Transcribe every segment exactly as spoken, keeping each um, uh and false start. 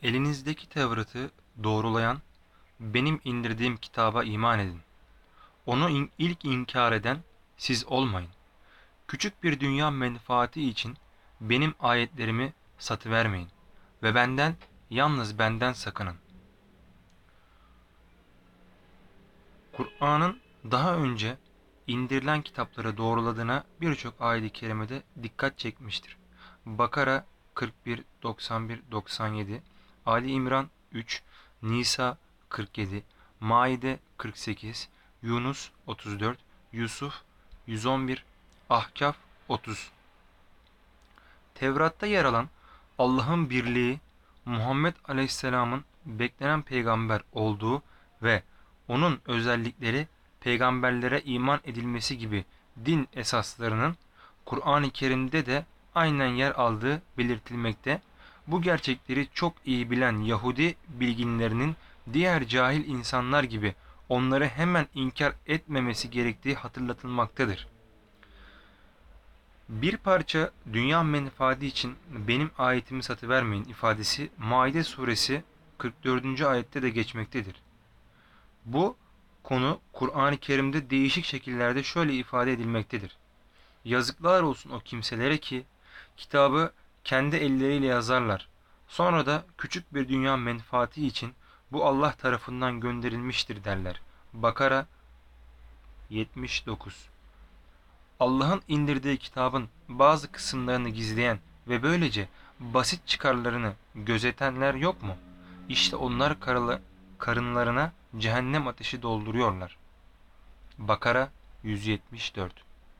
Elinizdeki Tevrat'ı doğrulayan, benim indirdiğim kitaba iman edin. Onu in- ilk inkar eden siz olmayın. Küçük bir dünya menfaati için benim ayetlerimi satıvermeyin ve benden, yalnız benden sakının. Kur'an'ın daha önce indirilen kitapları doğruladığına birçok ayet-i kerimede dikkat çekmiştir. Bakara kırk bir, doksan bir, doksan yedi, Ali İmran üç, Nisa kırk yedi, Maide kırk sekiz, Yunus otuz dört, Yusuf yüz on bir, Ahkaf otuz. Tevrat'ta yer alan Allah'ın birliği, Muhammed Aleyhisselam'ın beklenen peygamber olduğu ve onun özellikleri peygamberlere iman edilmesi gibi din esaslarının Kur'an-ı Kerim'de de aynen yer aldığı belirtilmekte. Bu gerçekleri çok iyi bilen Yahudi bilginlerinin diğer cahil insanlar gibi onları hemen inkar etmemesi gerektiği hatırlatılmaktadır. Bir parça dünya menfaati için benim ayetimi satıvermeyin ifadesi Maide suresi kırk dördüncü ayette de geçmektedir. Bu konu Kur'an-ı Kerim'de değişik şekillerde şöyle ifade edilmektedir. Yazıklar olsun o kimselere ki kitabı kendi elleriyle yazarlar. Sonra da küçük bir dünya menfaati için bu Allah tarafından gönderilmiştir derler. Bakara yetmiş dokuz. Allah'ın indirdiği kitabın bazı kısımlarını gizleyen ve böylece basit çıkarlarını gözetenler yok mu? İşte onlar karılı, karınlarına cehennem ateşi dolduruyorlar. Bakara yüz yetmiş dört.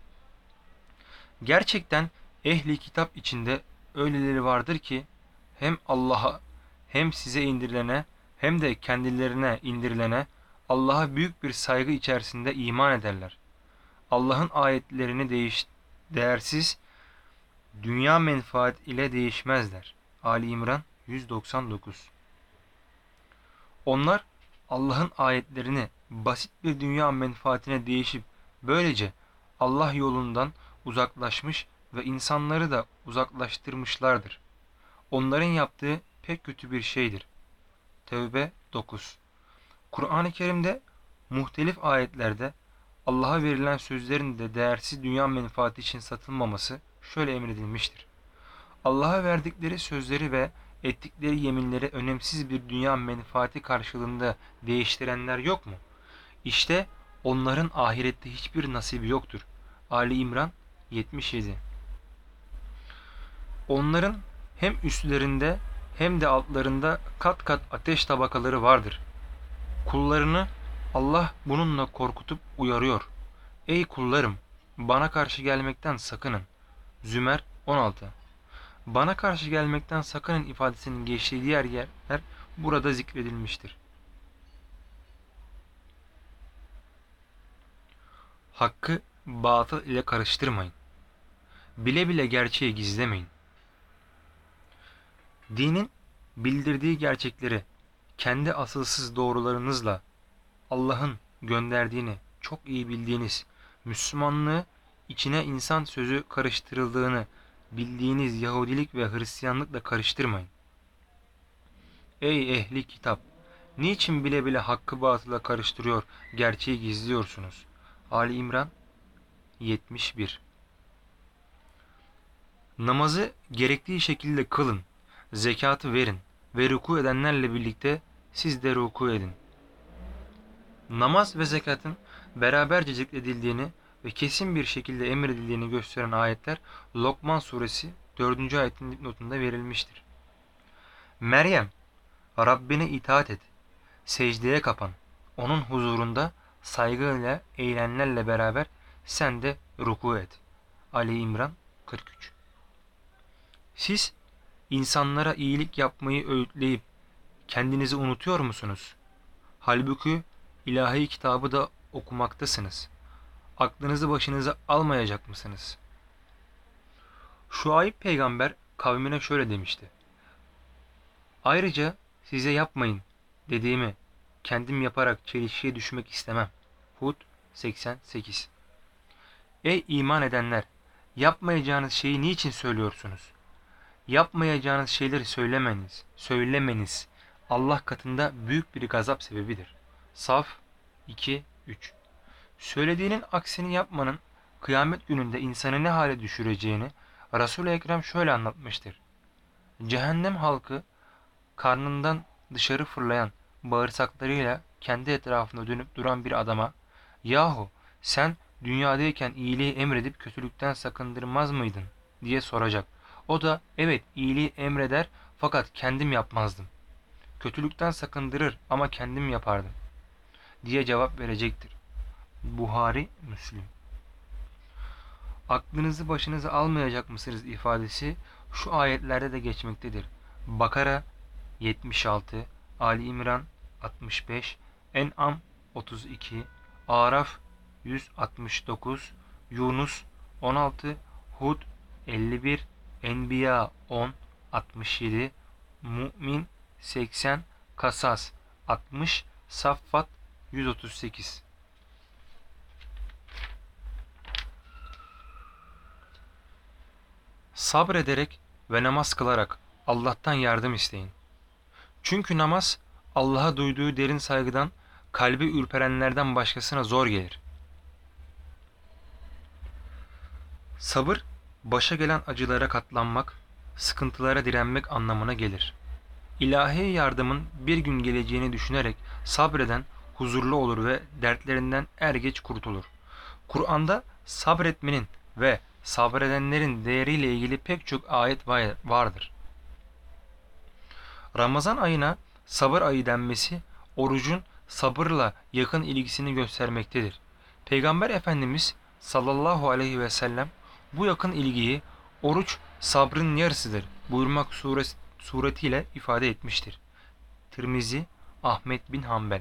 Gerçekten ehli kitap içinde öyleleri vardır ki hem Allah'a hem size indirilene hem de kendilerine indirilene Allah'a büyük bir saygı içerisinde iman ederler. Allah'ın ayetlerini değiş, değersiz dünya menfaat ile değişmezler. Ali İmran yüz doksan dokuz. Onlar Allah'ın ayetlerini basit bir dünya menfaatine değişip böylece Allah yolundan uzaklaşmış ve insanları da uzaklaştırmışlardır. Onların yaptığı pek kötü bir şeydir. Tevbe dokuz. Kur'an-ı Kerim'de muhtelif ayetlerde Allah'a verilen sözlerin de değersiz dünya menfaati için satılmaması şöyle emredilmiştir. Allah'a verdikleri sözleri ve ettikleri yeminleri önemsiz bir dünya menfaati karşılığında değiştirenler yok mu? İşte onların ahirette hiçbir nasibi yoktur. Ali İmran yetmiş yedi. Onların hem üstlerinde hem de altlarında kat kat ateş tabakaları vardır. Kullarını Allah bununla korkutup uyarıyor. Ey kullarım! Bana karşı gelmekten sakının. Zümer on altı. Bana karşı gelmekten sakının ifadesinin geçtiği diğer yerler burada zikredilmiştir. Hakkı batıl ile karıştırmayın. Bile bile gerçeği gizlemeyin. Dinin bildirdiği gerçekleri kendi asılsız doğrularınızla Allah'ın gönderdiğini çok iyi bildiğiniz Müslümanlığı içine insan sözü karıştırıldığını bildiğiniz Yahudilik ve Hristiyanlıkla karıştırmayın. Ey ehli kitap! Niçin bile bile hakkı batıla karıştırıyor, gerçeği gizliyorsunuz? Ali İmran yetmiş bir. Namazı gerektiği şekilde kılın, zekatı verin ve ruku edenlerle birlikte siz de ruku edin. Namaz ve zekatın beraberce zikredildiğini ve kesin bir şekilde emredildiğini gösteren ayetler Lokman suresi dördüncü ayetin dipnotunda verilmiştir. Meryem, Rabbine itaat et, secdeye kapan, onun huzurunda saygıyla eğilenlerle beraber sen de ruku et. Ali İmran kırk üç. Siz insanlara iyilik yapmayı öğütleyip kendinizi unutuyor musunuz? Halbuki ilahi kitabı da okumaktasınız. Aklınızı başınıza almayacak mısınız? Şuayb peygamber kavmine şöyle demişti. Ayrıca size yapmayın dediğimi kendim yaparak çelişkiye düşmek istemem. Hud seksen sekiz. Ey iman edenler! Yapmayacağınız şeyi niçin söylüyorsunuz? Yapmayacağınız şeyleri söylemeniz, söylemeniz Allah katında büyük bir gazap sebebidir. Saf iki üç. Söylediğinin aksini yapmanın kıyamet gününde insanı ne hale düşüreceğini Resul-i Ekrem şöyle anlatmıştır. Cehennem halkı karnından dışarı fırlayan bağırsaklarıyla kendi etrafında dönüp duran bir adama "Yahu sen dünyadayken iyiliği emredip kötülükten sakındırmaz mıydın?" diye soracak. O da "Evet, iyiliği emreder fakat kendim yapmazdım. Kötülükten sakındırır ama kendim yapardım." diye cevap verecektir. Buhari, Müslim. Aklınızı başınıza almayacak mısınız ifadesi şu ayetlerde de geçmektedir. Bakara yetmiş altı, Ali İmran altmış beş, En'am otuz iki, Araf yüz altmış dokuz, Yunus on altı, Hud elli bir, Enbiya on, altmış yedi, Mü'min seksen, Kasas altmış, Saffat yüz otuz sekiz. Sabrederek ve namaz kılarak Allah'tan yardım isteyin. Çünkü namaz Allah'a duyduğu derin saygıdan kalbi ürperenlerden başkasına zor gelir. Sabır, başa gelen acılara katlanmak, sıkıntılara direnmek anlamına gelir. İlahi yardımın bir gün geleceğini düşünerek sabreden huzurlu olur ve dertlerinden er geç kurtulur. Kur'an'da sabretmenin ve sabredenlerin değeriyle ilgili pek çok ayet vardır. Ramazan ayına sabır ayı denmesi, orucun sabırla yakın ilgisini göstermektedir. Peygamber Efendimiz sallallahu aleyhi ve sellem bu yakın ilgiyi oruç sabrın yarısıdır buyurmak suretiyle ifade etmiştir. Tirmizi, Ahmet bin Hanbel.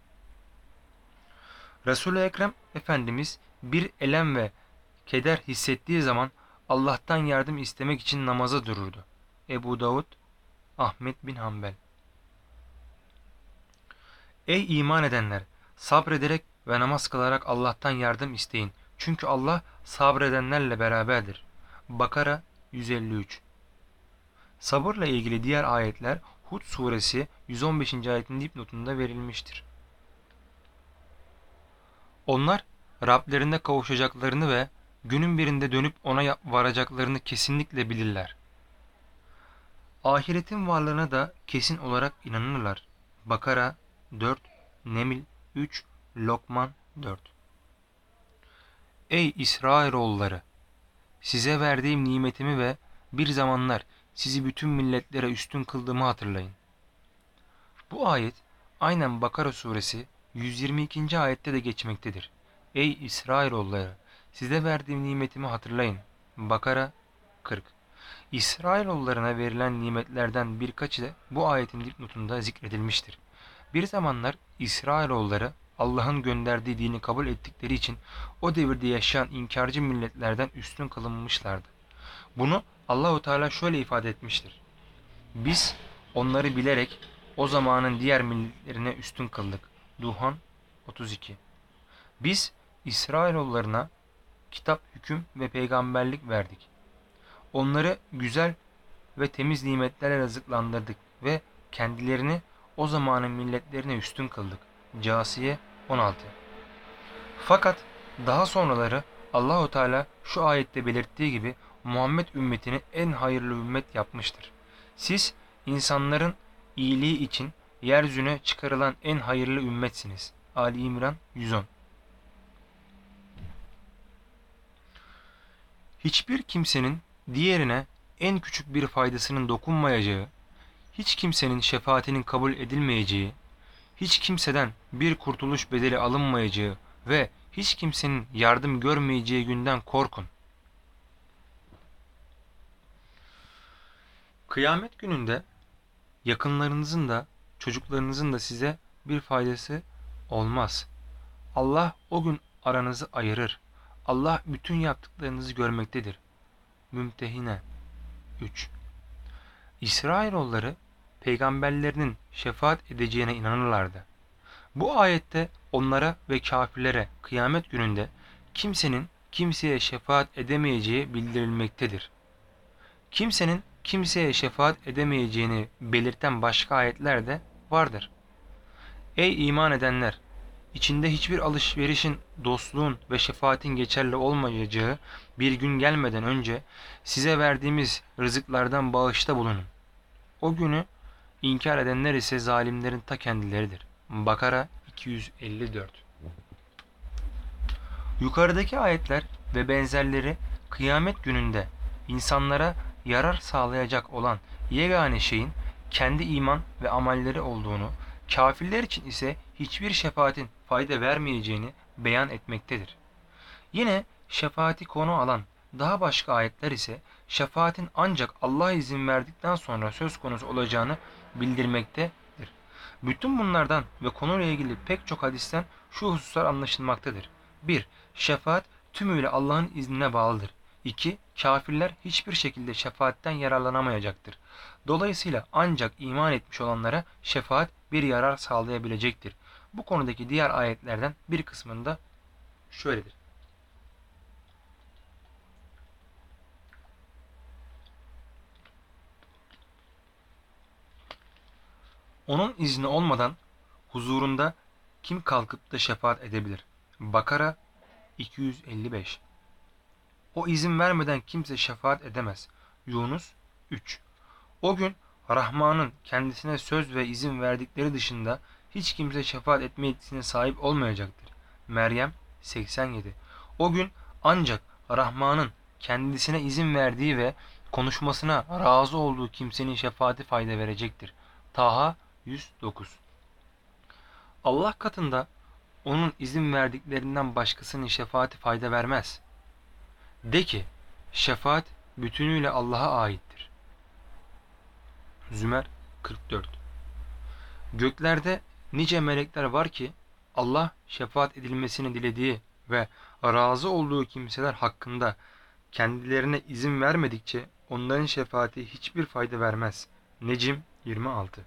Resul-i Ekrem Efendimiz bir elem ve keder hissettiği zaman Allah'tan yardım istemek için namaza dururdu. Ebu Davud, Ahmet bin Hanbel. Ey iman edenler! Sabrederek ve namaz kılarak Allah'tan yardım isteyin. Çünkü Allah sabredenlerle beraberdir. Bakara yüz elli üç. Sabırla ilgili diğer ayetler Hud suresi yüz on beşinci ayetin dipnotunda verilmiştir. Onlar Rablerine kavuşacaklarını ve günün birinde dönüp ona varacaklarını kesinlikle bilirler. Ahiretin varlığına da kesin olarak inanırlar. Bakara dört, Neml üç, Lokman dört. Ey İsrailoğulları! Size verdiğim nimetimi ve bir zamanlar sizi bütün milletlere üstün kıldığımı hatırlayın. Bu ayet aynen Bakara suresi yüz yirmi ikinci ayette de geçmektedir. Ey İsrailoğulları! Size verdiğim nimetimi hatırlayın. Bakara kırk. İsrailoğullarına verilen nimetlerden birkaçı da bu ayetin dipnotunda zikredilmiştir. Bir zamanlar İsrailoğulları Allah'ın gönderdiği dini kabul ettikleri için o devirde yaşayan inkarcı milletlerden üstün kılınmışlardı. Bunu Allahu Teala şöyle ifade etmiştir. Biz onları bilerek o zamanın diğer milletlerine üstün kıldık. Duhan otuz iki. Biz İsrailoğullarına kitap, hüküm ve peygamberlik verdik. Onları güzel ve temiz nimetlerle rızıklandırdık ve kendilerini o zamanın milletlerine üstün kıldık. Câsiye on altı. Fakat daha sonraları Allahu Teala şu ayette belirttiği gibi Muhammed ümmetini en hayırlı ümmet yapmıştır. Siz insanların iyiliği için yeryüzüne çıkarılan en hayırlı ümmetsiniz. Ali İmran yüz on. Hiçbir kimsenin diğerine en küçük bir faydasının dokunmayacağı, hiç kimsenin şefaatinin kabul edilmeyeceği, hiç kimseden bir kurtuluş bedeli alınmayacağı ve hiç kimsenin yardım görmeyeceği günden korkun. Kıyamet gününde yakınlarınızın da çocuklarınızın da size bir faydası olmaz. Allah o gün aranızı ayırır. Allah bütün yaptıklarınızı görmektedir. Mümtehine üç. İsrailoğulları peygamberlerinin şefaat edeceğine inanırlardı. Bu ayette onlara ve kafirlere kıyamet gününde kimsenin kimseye şefaat edemeyeceği bildirilmektedir. Kimsenin kimseye şefaat edemeyeceğini belirten başka ayetler de vardır. Ey iman edenler! İçinde hiçbir alışverişin, dostluğun ve şefaatin geçerli olmayacağı bir gün gelmeden önce size verdiğimiz rızıklardan bağışta bulunun. O günü inkar edenler ise zalimlerin ta kendileridir. Bakara iki yüz elli dört. Yukarıdaki ayetler ve benzerleri kıyamet gününde insanlara yarar sağlayacak olan yegane şeyin kendi iman ve amelleri olduğunu, kafirler için ise hiçbir şefaatin fayda vermeyeceğini beyan etmektedir. Yine şefaati konu alan daha başka ayetler ise şefaatin ancak Allah izin verdikten sonra söz konusu olacağını bildirmektedir. Bütün bunlardan ve konuyla ilgili pek çok hadisten şu hususlar anlaşılmaktadır. bir. Şefaat tümüyle Allah'ın iznine bağlıdır. iki. Kafirler hiçbir şekilde şefaatten yararlanamayacaktır. Dolayısıyla ancak iman etmiş olanlara şefaat bir yarar sağlayabilecektir. Bu konudaki diğer ayetlerden bir kısmında şöyledir. Onun izni olmadan huzurunda kim kalkıp da şefaat edebilir? Bakara iki yüz elli beş. O izin vermeden kimse şefaat edemez. Yunus üç. O gün Rahman'ın kendisine söz ve izin verdikleri dışında hiç kimse şefaat etme yetisine sahip olmayacaktır. Meryem seksen yedi. O gün ancak Rahman'ın kendisine izin verdiği ve konuşmasına razı olduğu kimsenin şefaati fayda verecektir. Taha yüz dokuz. Allah katında onun izin verdiklerinden başkasının şefaati fayda vermez. De ki, şefaat bütünüyle Allah'a aittir. Zümer kırk dört. Göklerde nice melekler var ki Allah şefaat edilmesini dilediği ve razı olduğu kimseler hakkında kendilerine izin vermedikçe onların şefaati hiçbir fayda vermez. Necim yirmi altı.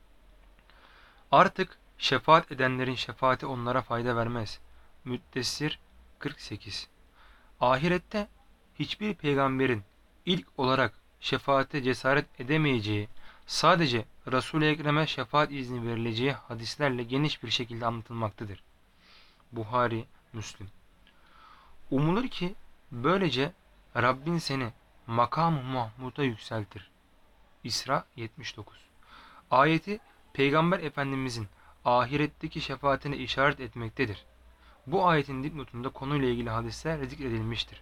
Artık şefaat edenlerin şefaati onlara fayda vermez. Müddessir kırk sekiz. Ahirette hiçbir peygamberin ilk olarak şefaate cesaret edemeyeceği, sadece Resul-i Ekrem'e şefaat izni verileceği hadislerle geniş bir şekilde anlatılmaktadır. Buhari, Müslim. Umulur ki böylece Rabbin seni makam-ı Mahmud'a yükseltir. İsra yetmiş dokuz. Ayeti Peygamber Efendimizin ahiretteki şefaatine işaret etmektedir. Bu ayetin dipnotunda konuyla ilgili hadisler zikredilmiştir.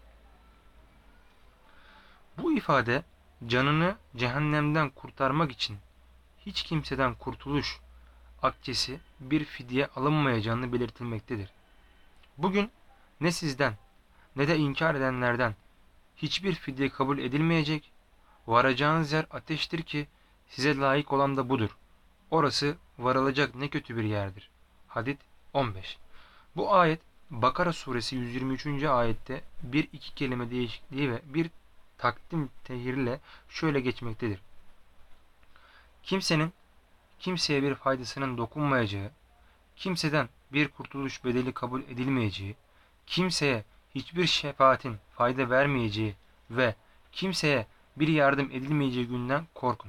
Bu ifade canını cehennemden kurtarmak için hiç kimseden kurtuluş akçesi bir fidye alınmayacağını belirtilmektedir. Bugün ne sizden ne de inkar edenlerden hiçbir fidye kabul edilmeyecek, varacağınız yer ateştir ki size layık olan da budur. Orası varılacak ne kötü bir yerdir. Hadid on beş. Bu ayet Bakara suresi yüz yirmi üçüncü ayette bir iki kelime değişikliği ve bir takdim tehirle şöyle geçmektedir. Kimsenin kimseye bir faydasının dokunmayacağı, kimseden bir kurtuluş bedeli kabul edilmeyeceği, kimseye hiçbir şefaatin fayda vermeyeceği ve kimseye bir yardım edilmeyeceği günden korkun.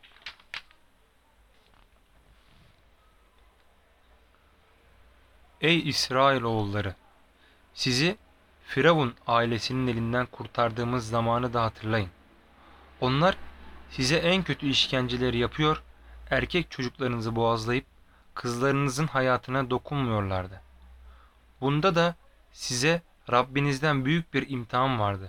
Ey İsrailoğulları! Sizi Firavun ailesinin elinden kurtardığımız zamanı da hatırlayın. Onlar size en kötü işkenceleri yapıyor, erkek çocuklarınızı boğazlayıp kızlarınızın hayatına dokunmuyorlardı. Bunda da size Rabbinizden büyük bir imtihan vardı.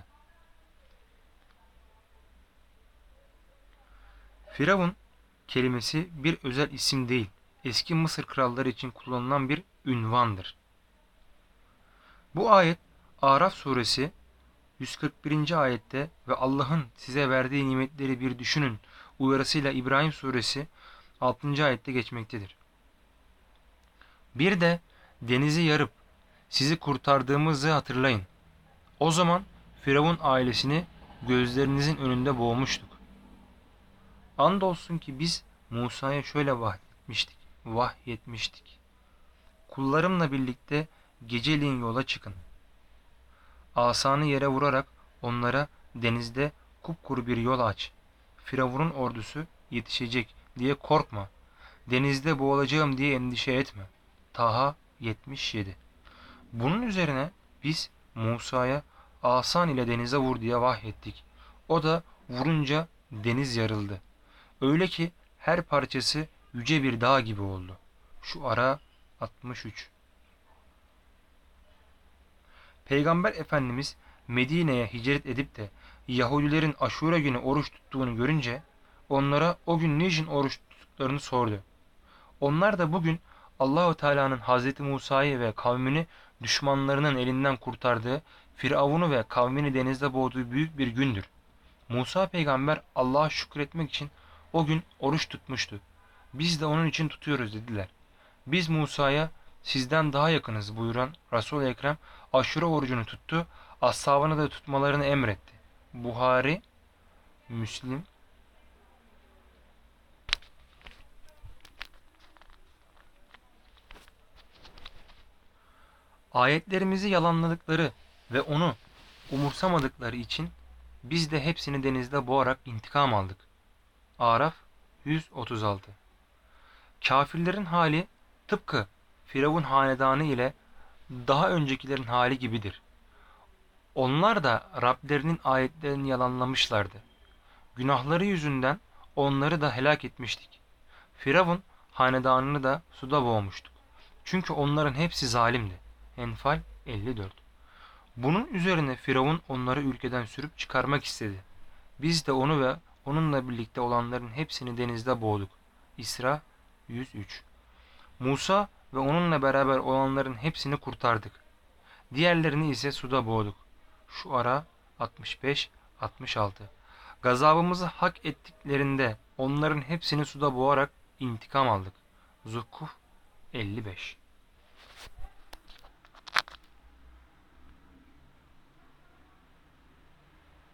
Firavun kelimesi bir özel isim değil, eski Mısır kralları için kullanılan bir ünvandır. Bu ayet Araf suresi yüz kırk birinci ayette ve Allah'ın size verdiği nimetleri bir düşünün uyarısıyla İbrahim suresi altıncı ayette geçmektedir. Bir de denizi yarıp sizi kurtardığımızı hatırlayın. O zaman Firavun ailesini gözlerinizin önünde boğmuştuk. Andolsun ki biz Musa'ya şöyle vahyetmiştik. vahyetmiştik. Kullarımla birlikte geceliğin yola çıkın. Asanı yere vurarak onlara denizde kupkuru bir yol aç. Firavun'un ordusu yetişecek diye korkma. Denizde boğulacağım diye endişe etme. Taha yetmiş yedi. Bunun üzerine biz Musa'ya asan ile denize vur diye vahyettik. O da vurunca deniz yarıldı. Öyle ki her parçası yüce bir dağ gibi oldu. Şu ara altmış üç. Peygamber Efendimiz Medine'ye hicret edip de Yahudilerin Aşure günü oruç tuttuğunu görünce onlara o gün niçin oruç tuttuklarını sordu. Onlar da bugün Allahu Teala'nın Hazreti Musa'yı ve kavmini düşmanlarının elinden kurtardığı, Firavun'u ve kavmini denizde boğduğu büyük bir gündür. Musa peygamber Allah'a şükretmek için o gün oruç tutmuştu. Biz de onun için tutuyoruz dediler. Biz Musa'ya sizden daha yakınız buyuran Resul-i Ekrem Aşure orucunu tuttu, ashabına da tutmalarını emretti. Buhari, Müslim. Ayetlerimizi yalanladıkları ve onu umursamadıkları için biz de hepsini denizde boğarak intikam aldık. Araf yüz otuz altı. Kafirlerin hali tıpkı Firavun hanedanı ile daha öncekilerin hali gibidir. Onlar da Rablerinin ayetlerini yalanlamışlardı. Günahları yüzünden onları da helak etmiştik. Firavun hanedanını da suda boğmuştuk. Çünkü onların hepsi zalimdi. Enfal elli dört. Bunun üzerine Firavun onları ülkeden sürüp çıkarmak istedi. Biz de onu ve onunla birlikte olanların hepsini denizde boğduk. İsra yüz üç. Musa ve onunla beraber olanların hepsini kurtardık. Diğerlerini ise suda boğduk. Şu ara altmış beş altmış altı. Gazabımızı hak ettiklerinde onların hepsini suda boğarak intikam aldık. Zuhruf elli beş.